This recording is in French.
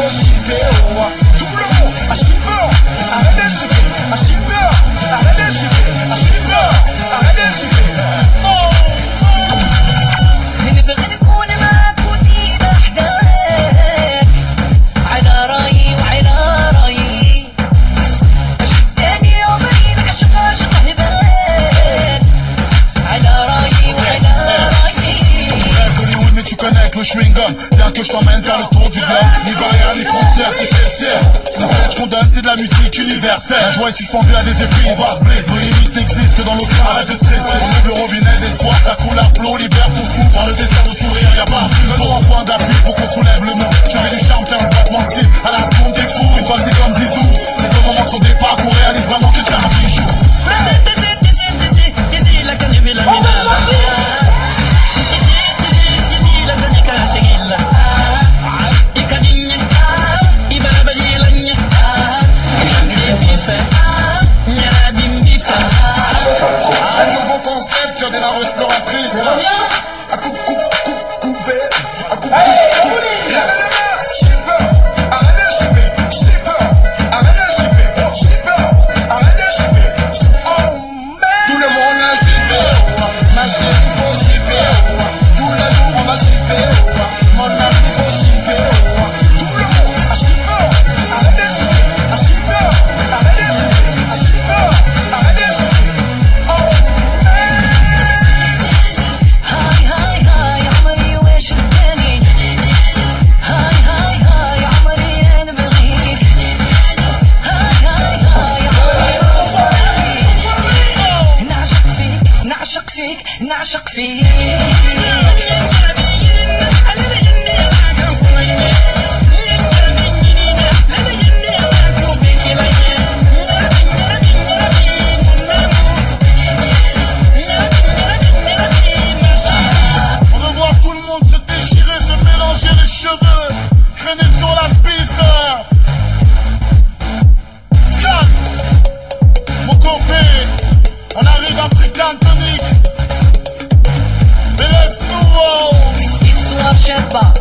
faut shipper, oh. Tout le monde, à shipper, arrête de shipper, à shipper, arrête de shipper, à shipper, arrête de shipper. نبغي نكون معاك وديما حداك على رايي وعلى رايي شداني عمري نعشق عشق هبال على رايي وعلى رايي. Tu rêves d'Hollywood mais tu connais avec le chewing-gum. Bien que je t'emmène faire le tour du globe, ni barrière ni frontière, c'est tertiaire. Ce qu'on donne c'est de la musique universelle. La joie est suspendue à des épines, on va se blesser. Nos limites n'existent que dans nos cœurs, arrête de stresser. On ouvre le robinet d'espoir, ça coule à flot. Libère ton souffle, par le désir de sourire, y'a pas besoin un point d'appui pour qu'on soulève le monde. Je fais du charme, 15 battements de cils, à la seconde t'es fou. Une fois c'est comme Zizou, c'est au moment de son départ qu'on réalise vraiment que c'est un bijou. Un nouveau concept sur des marreux exploratrices. À couper, à shipper, arrête de shipper, shipper, arrête de shipper, shipper, arrête de shipper. Oh man, tout le monde a shipper, ma chérie faut shipper, tous les jours on va shipper, mon ami faut shipper, tout le monde a shipper, arrête de shipper, a shipper, arrête de shipper, a shipper, arrête de shipper. Oh man. هاي هاي هاي عمري ويش الدني هاي هاي هاي عمري انا بغيك هاي هاي هاي عمري ويش الدني نعشق فيك نعشق فيك نعشق فيك. On veut voir tout le monde se déchirer, se mélanger les cheveux, traîner sur la piste. Calme, mon copé, on arrive African Tonic. Mais laisse-nous. Histoire شابة